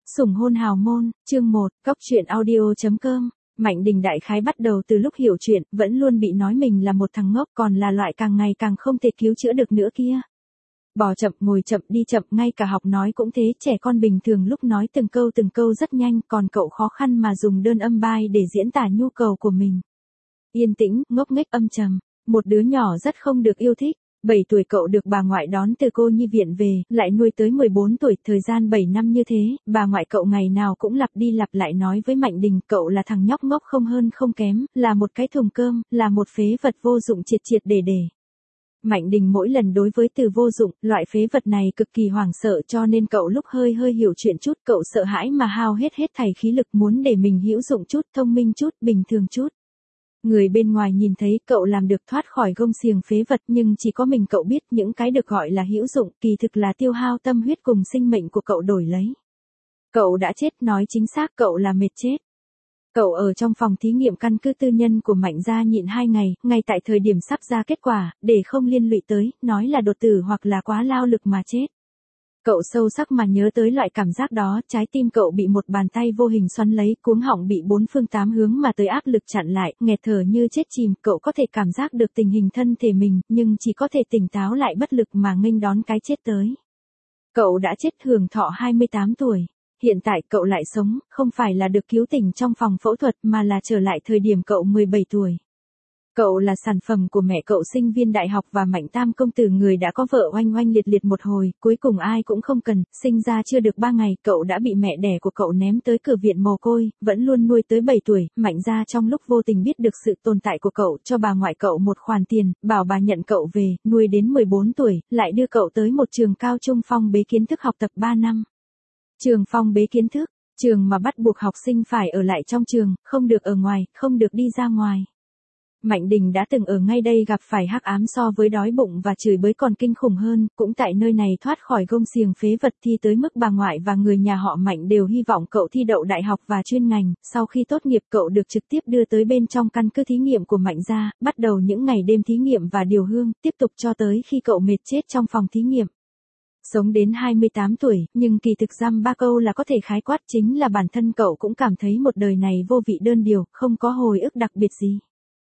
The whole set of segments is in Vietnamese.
Sủng hôn hào môn, chương 1, Cóc truyện audio.com. Mạnh Đình đại khái bắt đầu từ lúc hiểu chuyện, vẫn luôn bị nói mình là một thằng ngốc, còn là loại càng ngày càng không thể cứu chữa được nữa kia. Bò chậm, ngồi chậm, đi chậm, ngay cả học nói cũng thế, trẻ con bình thường lúc nói từng câu rất nhanh, còn cậu khó khăn mà dùng đơn âm bai để diễn tả nhu cầu của mình. Yên tĩnh, ngốc nghếch, âm trầm, một đứa nhỏ rất không được yêu thích. 7 tuổi cậu được bà ngoại đón từ cô nhi viện về, lại nuôi tới 14 tuổi, thời gian 7 năm như thế, bà ngoại cậu ngày nào cũng lặp đi lặp lại nói với Mạnh Đình, cậu là thằng nhóc ngốc không hơn không kém, là một cái thùng cơm, là một phế vật vô dụng triệt triệt để. Mạnh Đình mỗi lần đối với từ vô dụng, loại phế vật này cực kỳ hoảng sợ, cho nên cậu lúc hơi hiểu chuyện chút, cậu sợ hãi mà hao hết thảy khí lực muốn để mình hữu dụng chút, thông minh chút, bình thường chút. Người bên ngoài nhìn thấy cậu làm được thoát khỏi gông xiềng phế vật, nhưng chỉ có mình cậu biết những cái được gọi là hữu dụng, kỳ thực là tiêu hao tâm huyết cùng sinh mệnh của cậu đổi lấy. Cậu đã chết, nói chính xác cậu là mệt chết. Cậu ở trong phòng thí nghiệm căn cứ tư nhân của Mạnh gia nhịn 2 ngày, ngay tại thời điểm sắp ra kết quả, để không liên lụy tới, nói là đột tử hoặc là quá lao lực mà chết. Cậu sâu sắc mà nhớ tới loại cảm giác đó, trái tim cậu bị một bàn tay vô hình xoắn lấy, cuống họng bị 4 phương 8 hướng mà tới áp lực chặn lại, nghẹt thở như chết chìm, cậu có thể cảm giác được tình hình thân thể mình, nhưng chỉ có thể tỉnh táo lại bất lực mà nghênh đón cái chết tới. Cậu đã chết hưởng thọ 28 tuổi. Hiện tại cậu lại sống, không phải là được cứu tỉnh trong phòng phẫu thuật mà là trở lại thời điểm cậu 17 tuổi. Cậu là sản phẩm của mẹ cậu sinh viên đại học và Mạnh Tam công tử người đã có vợ oanh oanh liệt liệt một hồi, cuối cùng ai cũng không cần, sinh ra chưa được 3 ngày, cậu đã bị mẹ đẻ của cậu ném tới cửa viện mồ côi, vẫn luôn nuôi tới 7 tuổi, Mạnh gia trong lúc vô tình biết được sự tồn tại của cậu, cho bà ngoại cậu một khoản tiền, bảo bà nhận cậu về, nuôi đến 14 tuổi, lại đưa cậu tới một trường cao trung phong bế kiến thức học tập 3 năm. Trường phong bế kiến thức, trường mà bắt buộc học sinh phải ở lại trong trường, không được ở ngoài, không được đi ra ngoài. Mạnh Đình đã từng ở ngay đây gặp phải hắc ám so với đói bụng và chửi bới còn kinh khủng hơn, cũng tại nơi này thoát khỏi gông xiềng phế vật thi tới mức bà ngoại và người nhà họ Mạnh đều hy vọng cậu thi đậu đại học và chuyên ngành, sau khi tốt nghiệp cậu được trực tiếp đưa tới bên trong căn cứ thí nghiệm của Mạnh gia, bắt đầu những ngày đêm thí nghiệm và điều hương, tiếp tục cho tới khi cậu mệt chết trong phòng thí nghiệm. Sống đến 28 tuổi, nhưng kỳ thực dăm 3 câu là có thể khái quát, chính là bản thân cậu cũng cảm thấy một đời này vô vị đơn điều, không có hồi ức đặc biệt gì.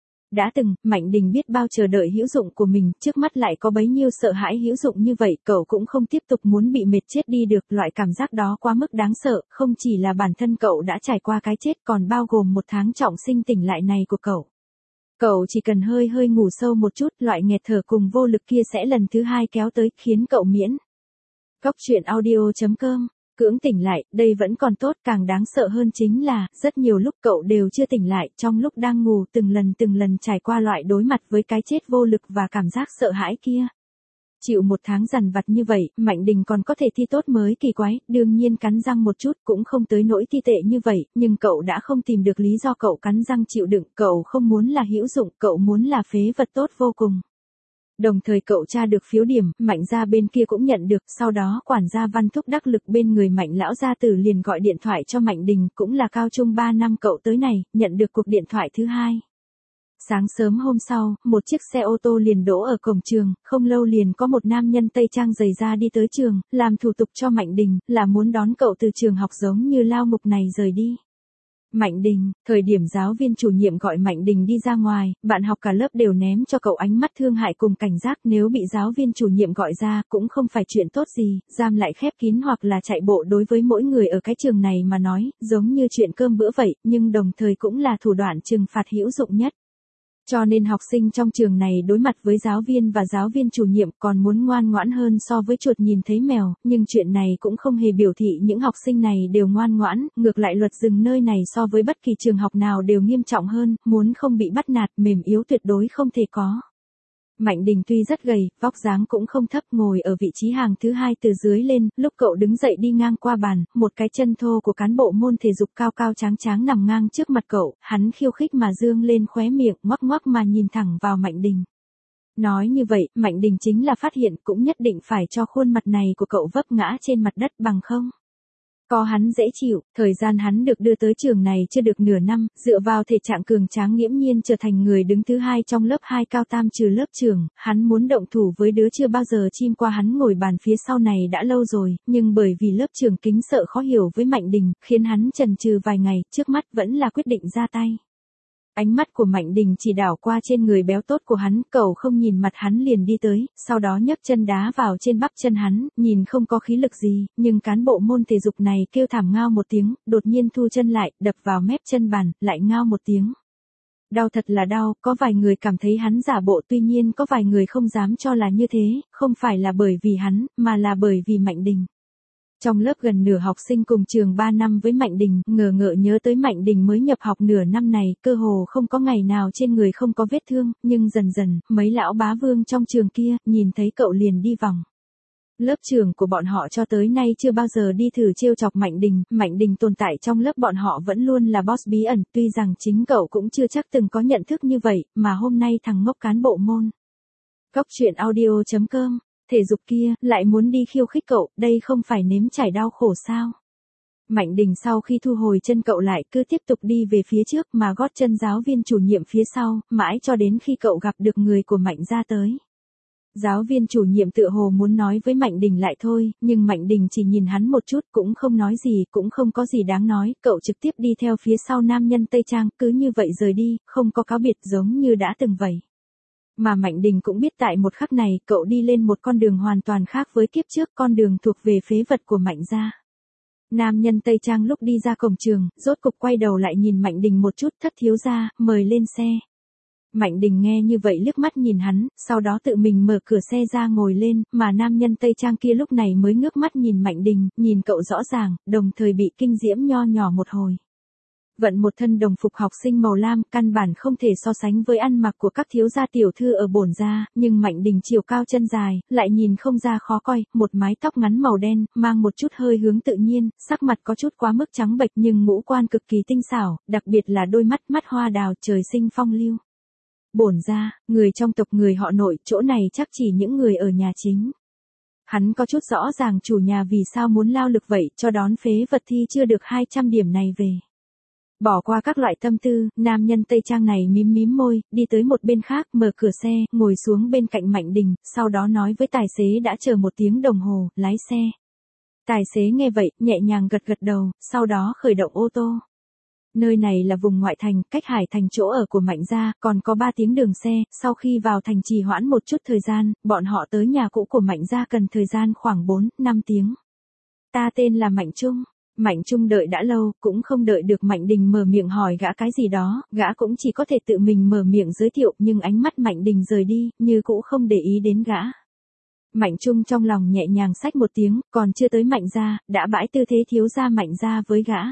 Đã từng, Mạnh Đình biết bao chờ đợi hữu dụng của mình, trước mắt lại có bấy nhiêu sợ hãi hữu dụng như vậy, cậu cũng không tiếp tục muốn bị mệt chết đi được, loại cảm giác đó quá mức đáng sợ, không chỉ là bản thân cậu đã trải qua cái chết còn bao gồm một tháng trọng sinh tỉnh lại này của cậu. Cậu chỉ cần hơi ngủ sâu một chút, loại nghẹt thở cùng vô lực kia sẽ lần thứ 2 kéo tới, khiến cậu miễn. Cóc truyện audio.com, cưỡng tỉnh lại, đây vẫn còn tốt, càng đáng sợ hơn chính là, rất nhiều lúc cậu đều chưa tỉnh lại, trong lúc đang ngủ từng lần trải qua loại đối mặt với cái chết vô lực và cảm giác sợ hãi kia. Chịu một tháng dằn vặt như vậy, Mạnh Đình còn có thể thi tốt mới kỳ quái, đương nhiên cắn răng một chút cũng không tới nỗi thi tệ như vậy, nhưng cậu đã không tìm được lý do cậu cắn răng chịu đựng, cậu không muốn là hữu dụng, cậu muốn là phế vật tốt vô cùng. Đồng thời cậu tra được phiếu điểm, Mạnh gia bên kia cũng nhận được, sau đó quản gia Văn Thúc đắc lực bên người Mạnh lão gia tử liền gọi điện thoại cho Mạnh Đình, cũng là cao trung 3 năm cậu tới này, nhận được cuộc điện thoại thứ 2. Sáng sớm hôm sau, một chiếc xe ô tô liền đỗ ở cổng trường, không lâu liền có một nam nhân tây trang giày da đi tới trường, làm thủ tục cho Mạnh Đình, là muốn đón cậu từ trường học giống như lao ngục này rời đi. Mạnh Đình, thời điểm giáo viên chủ nhiệm gọi Mạnh Đình đi ra ngoài, bạn học cả lớp đều ném cho cậu ánh mắt thương hại cùng cảnh giác, nếu bị giáo viên chủ nhiệm gọi ra cũng không phải chuyện tốt gì, giam lại khép kín hoặc là chạy bộ đối với mỗi người ở cái trường này mà nói, giống như chuyện cơm bữa vậy, nhưng đồng thời cũng là thủ đoạn trừng phạt hữu dụng nhất. Cho nên học sinh trong trường này đối mặt với giáo viên và giáo viên chủ nhiệm còn muốn ngoan ngoãn hơn so với chuột nhìn thấy mèo, nhưng chuyện này cũng không hề biểu thị những học sinh này đều ngoan ngoãn, ngược lại luật rừng nơi này so với bất kỳ trường học nào đều nghiêm trọng hơn, muốn không bị bắt nạt, mềm yếu tuyệt đối không thể có. Mạnh Đình tuy rất gầy, vóc dáng cũng không thấp, ngồi ở vị trí hàng thứ 2 từ dưới lên, lúc cậu đứng dậy đi ngang qua bàn, một cái chân thô của cán bộ môn thể dục cao cao tráng nằm ngang trước mặt cậu, hắn khiêu khích mà dương lên khóe miệng, ngoắc mà nhìn thẳng vào Mạnh Đình. Nói như vậy, Mạnh Đình chính là phát hiện, cũng nhất định phải cho khuôn mặt này của cậu vấp ngã trên mặt đất bằng không. Có hắn dễ chịu, thời gian hắn được đưa tới trường này chưa được nửa năm, dựa vào thể trạng cường tráng nghiễm nhiên trở thành người đứng thứ hai trong lớp 2 cao tam trừ lớp trưởng, hắn muốn động thủ với đứa chưa bao giờ chim qua hắn ngồi bàn phía sau này đã lâu rồi, nhưng bởi vì lớp trưởng kính sợ khó hiểu với Mạnh Đình, khiến hắn chần chừ vài ngày, trước mắt vẫn là quyết định ra tay. Ánh mắt của Mạnh Đình chỉ đảo qua trên người béo tốt của hắn, cậu không nhìn mặt hắn liền đi tới, sau đó nhấc chân đá vào trên bắp chân hắn, nhìn không có khí lực gì, nhưng cán bộ môn thể dục này kêu thảm ngao một tiếng, đột nhiên thu chân lại, đập vào mép chân bàn, lại ngao một tiếng. Đau thật là đau, có vài người cảm thấy hắn giả bộ, tuy nhiên có vài người không dám cho là như thế, không phải là bởi vì hắn, mà là bởi vì Mạnh Đình. Trong lớp gần nửa học sinh cùng trường 3 năm với Mạnh Đình, ngờ ngợ nhớ tới Mạnh Đình mới nhập học nửa năm này, cơ hồ không có ngày nào trên người không có vết thương, nhưng dần dần, mấy lão bá vương trong trường kia, nhìn thấy cậu liền đi vòng. Lớp trưởng của bọn họ cho tới nay chưa bao giờ đi thử trêu chọc Mạnh Đình tồn tại trong lớp bọn họ vẫn luôn là boss bí ẩn, tuy rằng chính cậu cũng chưa chắc từng có nhận thức như vậy, mà hôm nay thằng ngốc cán bộ môn. Góc truyện audio.com Thể dục kia, lại muốn đi khiêu khích cậu, đây không phải nếm trải đau khổ sao? Mạnh Đình sau khi thu hồi chân cậu lại cứ tiếp tục đi về phía trước mà gót chân giáo viên chủ nhiệm phía sau, mãi cho đến khi cậu gặp được người của Mạnh gia tới. Giáo viên chủ nhiệm tựa hồ muốn nói với Mạnh Đình lại thôi, nhưng Mạnh Đình chỉ nhìn hắn một chút cũng không nói gì, cũng không có gì đáng nói, cậu trực tiếp đi theo phía sau nam nhân Tây Trang, cứ như vậy rời đi, không có cáo biệt giống như đã từng vậy. Mà Mạnh Đình cũng biết tại một khắc này, cậu đi lên một con đường hoàn toàn khác với kiếp trước, con đường thuộc về phế vật của Mạnh gia. Nam nhân Tây Trang lúc đi ra cổng trường, rốt cục quay đầu lại nhìn Mạnh Đình một chút, thất thiếu gia, mời lên xe. Mạnh Đình nghe như vậy liếc mắt nhìn hắn, sau đó tự mình mở cửa xe ra ngồi lên, mà nam nhân Tây Trang kia lúc này mới ngước mắt nhìn Mạnh Đình, nhìn cậu rõ ràng, đồng thời bị kinh diễm nho nhỏ một hồi. Vận một thân đồng phục học sinh màu lam, căn bản không thể so sánh với ăn mặc của các thiếu gia tiểu thư ở bổn gia, nhưng Mạnh Đình chiều cao chân dài, lại nhìn không ra khó coi, một mái tóc ngắn màu đen, mang một chút hơi hướng tự nhiên, sắc mặt có chút quá mức trắng bệch nhưng ngũ quan cực kỳ tinh xảo, đặc biệt là đôi mắt hoa đào trời sinh phong lưu. Bổn gia, người trong tộc người họ Nội, chỗ này chắc chỉ những người ở nhà chính. Hắn có chút rõ ràng chủ nhà vì sao muốn lao lực vậy, cho đón phế vật thi chưa được 200 điểm này về. Bỏ qua các loại tâm tư, nam nhân Tây Trang này mím môi, đi tới một bên khác, mở cửa xe, ngồi xuống bên cạnh Mạnh Đình, sau đó nói với tài xế đã chờ 1 tiếng đồng hồ, lái xe. Tài xế nghe vậy, nhẹ nhàng gật đầu, sau đó khởi động ô tô. Nơi này là vùng ngoại thành, cách Hải Thành chỗ ở của Mạnh gia, còn có 3 tiếng đường xe, sau khi vào thành trì hoãn một chút thời gian, bọn họ tới nhà cũ của Mạnh gia cần thời gian khoảng 4-5 tiếng. Ta tên là Mạnh Trung. Mạnh Trung đợi đã lâu, cũng không đợi được Mạnh Đình mở miệng hỏi gã cái gì đó, gã cũng chỉ có thể tự mình mở miệng giới thiệu, nhưng ánh mắt Mạnh Đình rời đi, như cũ không để ý đến gã. Mạnh Trung trong lòng nhẹ nhàng xách một tiếng, còn chưa tới Mạnh gia, đã bãi tư thế thiếu gia Mạnh gia với gã.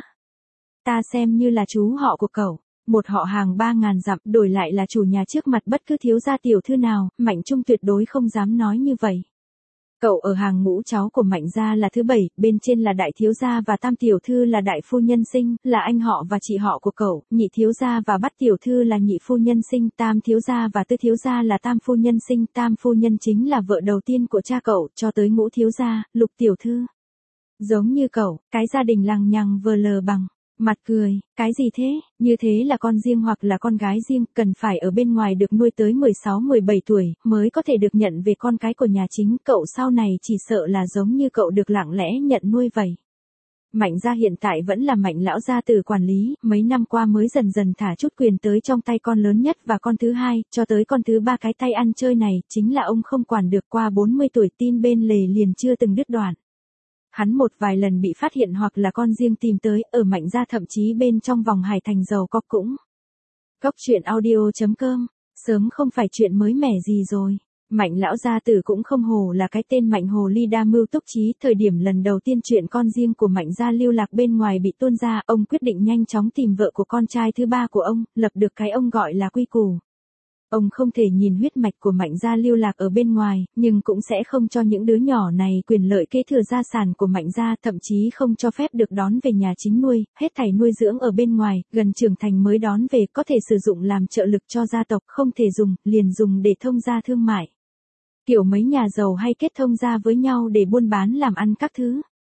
Ta xem như là chú họ của cậu, một họ hàng 3.000 dặm, đổi lại là chủ nhà trước mặt bất cứ thiếu gia tiểu thư nào, Mạnh Trung tuyệt đối không dám nói như vậy. Cậu ở hàng ngũ cháu của Mạnh gia là thứ 7, bên trên là đại thiếu gia và tam tiểu thư là đại phu nhân sinh, là anh họ và chị họ của cậu, nhị thiếu gia và bát tiểu thư là nhị phu nhân sinh, tam thiếu gia và tứ thiếu gia là tam phu nhân sinh, tam phu nhân chính là vợ đầu tiên của cha cậu, cho tới ngũ thiếu gia, lục tiểu thư. Giống như cậu, cái gia đình lằng nhằng vờ lờ bằng. Mặt cười, cái gì thế, như thế là con riêng hoặc là con gái riêng, cần phải ở bên ngoài được nuôi tới 16-17 tuổi, mới có thể được nhận về con cái của nhà chính, cậu sau này chỉ sợ là giống như cậu được lặng lẽ nhận nuôi vậy. Mạnh gia hiện tại vẫn là Mạnh lão gia tử quản lý, mấy năm qua mới dần dần thả chút quyền tới trong tay con lớn nhất và con thứ hai, cho tới con thứ ba cái tay ăn chơi này, chính là ông không quản được, qua 40 tuổi tin bên lề liền chưa từng đứt đoạn. Hắn một vài lần bị phát hiện hoặc là con riêng tìm tới, ở Mạnh gia thậm chí bên trong vòng Hải Thành giàu có cũng. Góc truyện audio.com, sớm không phải chuyện mới mẻ gì rồi. Mạnh lão gia tử cũng không hồ là cái tên Mạnh hồ ly đa mưu túc trí, thời điểm lần đầu tiên chuyện con riêng của Mạnh gia lưu lạc bên ngoài bị tuôn ra, ông quyết định nhanh chóng tìm vợ của con trai thứ ba của ông, lập được cái ông gọi là quy củ. Ông không thể nhìn huyết mạch của Mạnh gia lưu lạc ở bên ngoài, nhưng cũng sẽ không cho những đứa nhỏ này quyền lợi kế thừa gia sản của Mạnh gia, thậm chí không cho phép được đón về nhà chính nuôi, hết thảy nuôi dưỡng ở bên ngoài, gần trưởng thành mới đón về, có thể sử dụng làm trợ lực cho gia tộc, không thể dùng, liền dùng để thông gia thương mại. Kiểu mấy nhà giàu hay kết thông gia với nhau để buôn bán làm ăn các thứ.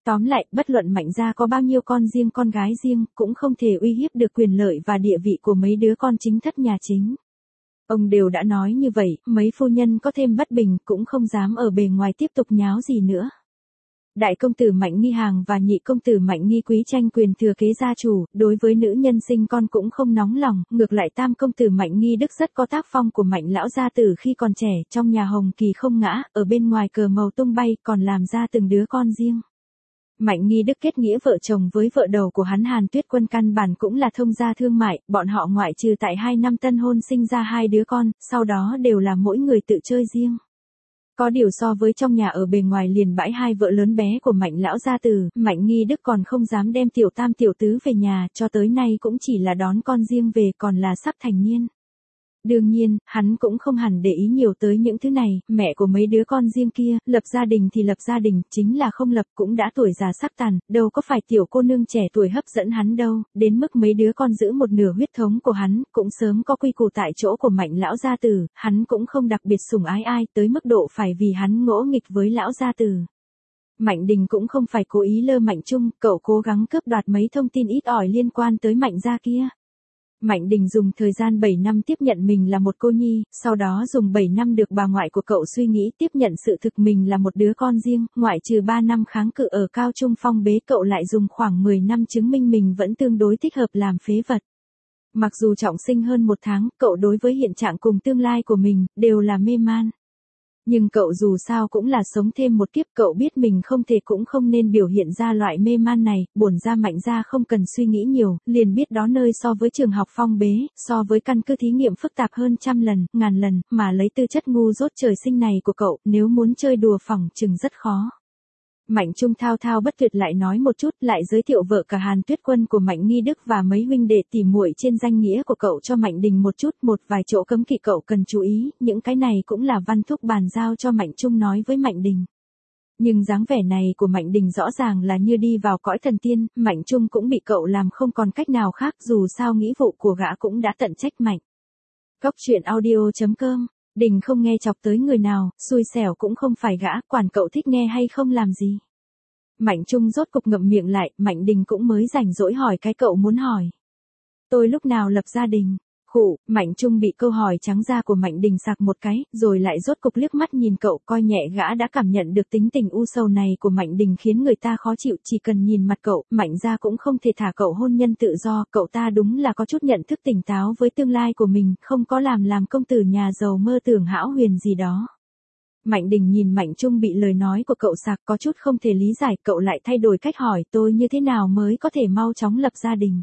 Tóm lại, bất luận Mạnh gia có bao nhiêu con riêng con gái riêng, cũng không thể uy hiếp được quyền lợi và địa vị của mấy đứa con chính thất nhà chính. Ông đều đã nói như vậy, mấy phu nhân có thêm bất bình cũng không dám ở bề ngoài tiếp tục nháo gì nữa. Đại công tử Mạnh Nghi Hàng và nhị công tử Mạnh Nghi Quý tranh quyền thừa kế gia chủ, đối với nữ nhân sinh con cũng không nóng lòng, ngược lại tam công tử Mạnh Nghi Đức rất có tác phong của Mạnh lão gia tử khi còn trẻ, trong nhà hồng kỳ không ngã, ở bên ngoài cờ màu tung bay, còn làm ra từng đứa con riêng. Mạnh Nghi Đức kết nghĩa vợ chồng với vợ đầu của hắn Hàn Tuyết Quân căn bản cũng là thông gia thương mại, bọn họ ngoại trừ tại 2 năm tân hôn sinh ra 2 đứa con, sau đó đều là mỗi người tự chơi riêng. Có điều so với trong nhà ở bề ngoài liền bãi 2 vợ lớn bé của Mạnh lão gia tử, Mạnh Nghi Đức còn không dám đem tiểu tam tiểu tứ về nhà, cho tới nay cũng chỉ là đón con riêng về, còn là sắp thành niên. Đương nhiên, hắn cũng không hẳn để ý nhiều tới những thứ này, mẹ của mấy đứa con riêng kia, lập gia đình thì lập gia đình, chính là không lập cũng đã tuổi già sắc tàn, đâu có phải tiểu cô nương trẻ tuổi hấp dẫn hắn đâu, đến mức mấy đứa con giữ một nửa huyết thống của hắn, cũng sớm có quy củ tại chỗ của Mạnh lão gia tử, hắn cũng không đặc biệt sủng ái ai tới mức độ phải vì hắn ngỗ nghịch với lão gia tử. Mạnh Đình cũng không phải cố ý lơ Mạnh Trung, cậu cố gắng cướp đoạt mấy thông tin ít ỏi liên quan tới Mạnh gia kia. Mạnh Đình dùng thời gian 7 năm tiếp nhận mình là một cô nhi, sau đó dùng 7 năm được bà ngoại của cậu suy nghĩ tiếp nhận sự thực mình là một đứa con riêng, ngoại trừ 3 năm kháng cự ở cao trung phong bế, cậu lại dùng khoảng 10 năm chứng minh mình vẫn tương đối thích hợp làm phế vật. Mặc dù trọng sinh hơn 1 tháng, cậu đối với hiện trạng cùng tương lai của mình, đều là mê man. Nhưng cậu dù sao cũng là sống thêm một kiếp, cậu biết mình không thể cũng không nên biểu hiện ra loại mê man này, bổn ra Mạnh gia không cần suy nghĩ nhiều, liền biết đó nơi so với trường học phong bế, so với căn cứ thí nghiệm phức tạp hơn trăm lần, ngàn lần, mà lấy tư chất ngu dốt trời sinh này của cậu, nếu muốn chơi đùa phỏng chừng rất khó. Mạnh Trung thao thao bất tuyệt lại nói một chút, lại giới thiệu vợ cả Hàn Tuyết Quân của Mạnh Nghi Đức và mấy huynh đệ tỉ muội trên danh nghĩa của cậu cho Mạnh Đình một chút, một vài chỗ cấm kỵ cậu cần chú ý, những cái này cũng là Văn Thúc bàn giao cho Mạnh Trung nói với Mạnh Đình. Nhưng dáng vẻ này của Mạnh Đình rõ ràng là như đi vào cõi thần tiên, Mạnh Trung cũng bị cậu làm không còn cách nào khác, dù sao nghĩa vụ của gã cũng đã tận trách Mạnh. Cóc truyện audio.com. Đình không nghe chọc tới người nào, xui xẻo cũng không phải gã, quản cậu thích nghe hay không làm gì. Mạnh Trung rốt cục ngậm miệng lại, Mạnh Đình cũng mới rảnh rỗi hỏi cái cậu muốn hỏi. Tôi lúc nào lập gia đình? Khụ, Mạnh Trung bị câu hỏi trắng da của Mạnh Đình sặc một cái, rồi lại rốt cục liếc mắt nhìn cậu, coi nhẹ gã đã cảm nhận được tính tình u sầu này của Mạnh Đình khiến người ta khó chịu, chỉ cần nhìn mặt cậu, Mạnh gia cũng không thể thả cậu hôn nhân tự do, cậu ta đúng là có chút nhận thức tỉnh táo với tương lai của mình, không có làm công tử nhà giàu mơ tưởng hão huyền gì đó. Mạnh Đình nhìn Mạnh Trung bị lời nói của cậu sặc có chút không thể lý giải, cậu lại thay đổi cách hỏi tôi như thế nào mới có thể mau chóng lập gia đình.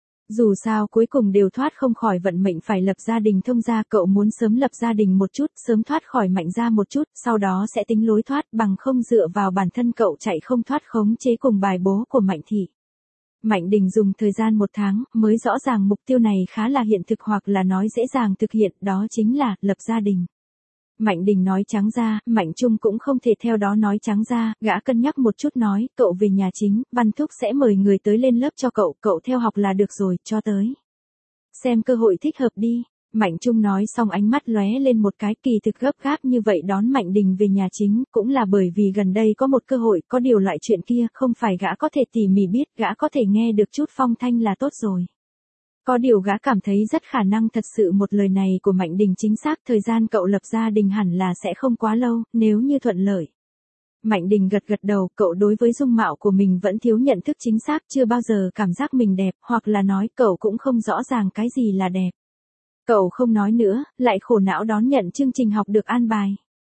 Dù sao cuối cùng đều thoát không khỏi vận mệnh phải lập gia đình thông gia, cậu muốn sớm lập gia đình một chút, sớm thoát khỏi Mạnh gia một chút, sau đó sẽ tính lối thoát, bằng không dựa vào bản thân cậu chạy không thoát khống chế cùng bài bố của Mạnh thị. Mạnh Đình dùng thời gian 1 tháng mới rõ ràng mục tiêu này khá là hiện thực, hoặc là nói dễ dàng thực hiện, đó chính là lập gia đình. Mạnh Đình nói trắng ra, Mạnh Trung cũng không thể theo đó nói trắng ra, gã cân nhắc một chút nói, cậu về nhà chính, Văn Thúc sẽ mời người tới lên lớp cho cậu, cậu theo học là được rồi, cho tới. Xem cơ hội thích hợp đi. Mạnh Trung nói xong ánh mắt lóe lên một cái, kỳ thực gấp gáp như vậy đón Mạnh Đình về nhà chính, cũng là bởi vì gần đây có một cơ hội, có điều loại chuyện kia, không phải gã có thể tỉ mỉ biết, gã có thể nghe được chút phong thanh là tốt rồi. Có điều gã cảm thấy rất khả năng thật sự một lời này của Mạnh Đình chính xác, thời gian cậu lập gia đình hẳn là sẽ không quá lâu, nếu như thuận lợi. Mạnh Đình gật gật đầu, cậu đối với dung mạo của mình vẫn thiếu nhận thức chính xác, chưa bao giờ cảm giác mình đẹp, hoặc là nói cậu cũng không rõ ràng cái gì là đẹp. Cậu không nói nữa, lại khổ não đón nhận chương trình học được an bài.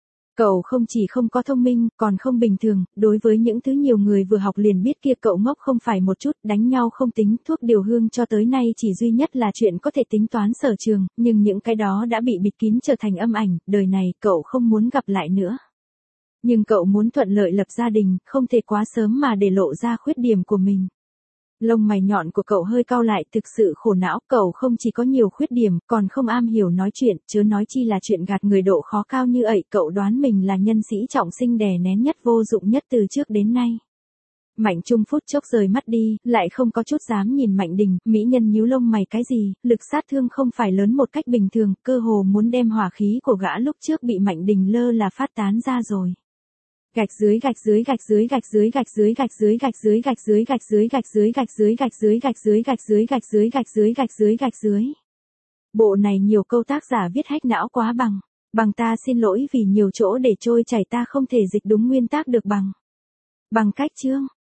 Cậu không chỉ không có thông minh, còn không bình thường, đối với những thứ nhiều người vừa học liền biết kia cậu ngốc không phải một chút, đánh nhau không tính, thuốc điều hương cho tới nay chỉ duy nhất là chuyện có thể tính toán sở trường, nhưng những cái đó đã bị bịt kín trở thành âm ảnh, đời này cậu không muốn gặp lại nữa. Nhưng cậu muốn thuận lợi lập gia đình, không thể quá sớm mà để lộ ra khuyết điểm của mình. Lông mày nhọn của cậu hơi cau lại, thực sự khổ não, cậu không chỉ có nhiều khuyết điểm, còn không am hiểu nói chuyện, chớ nói chi là chuyện gạt người độ khó cao như ậy, cậu đoán mình là nhân sĩ trọng sinh đè nén nhất vô dụng nhất từ trước đến nay. Mạnh Trung phút chốc rời mắt đi, lại không có chút dám nhìn Mạnh Đình, mỹ nhân nhíu lông mày cái gì, lực sát thương không phải lớn một cách bình thường, cơ hồ muốn đem hỏa khí của gã lúc trước bị Mạnh Đình lơ là phát tán ra rồi. Gạch dưới gạch dưới gạch dưới gạch dưới gạch dưới gạch dưới gạch dưới gạch dưới gạch dưới gạch dưới gạch dưới gạch dưới gạch dưới gạch dưới gạch dưới gạch dưới gạch dưới gạch dưới. Bộ này nhiều câu tác giả viết hack não quá bằng. Bằng ta xin lỗi vì nhiều chỗ để trôi chảy ta không thể dịch đúng nguyên tác được bằng. Bằng cách chương.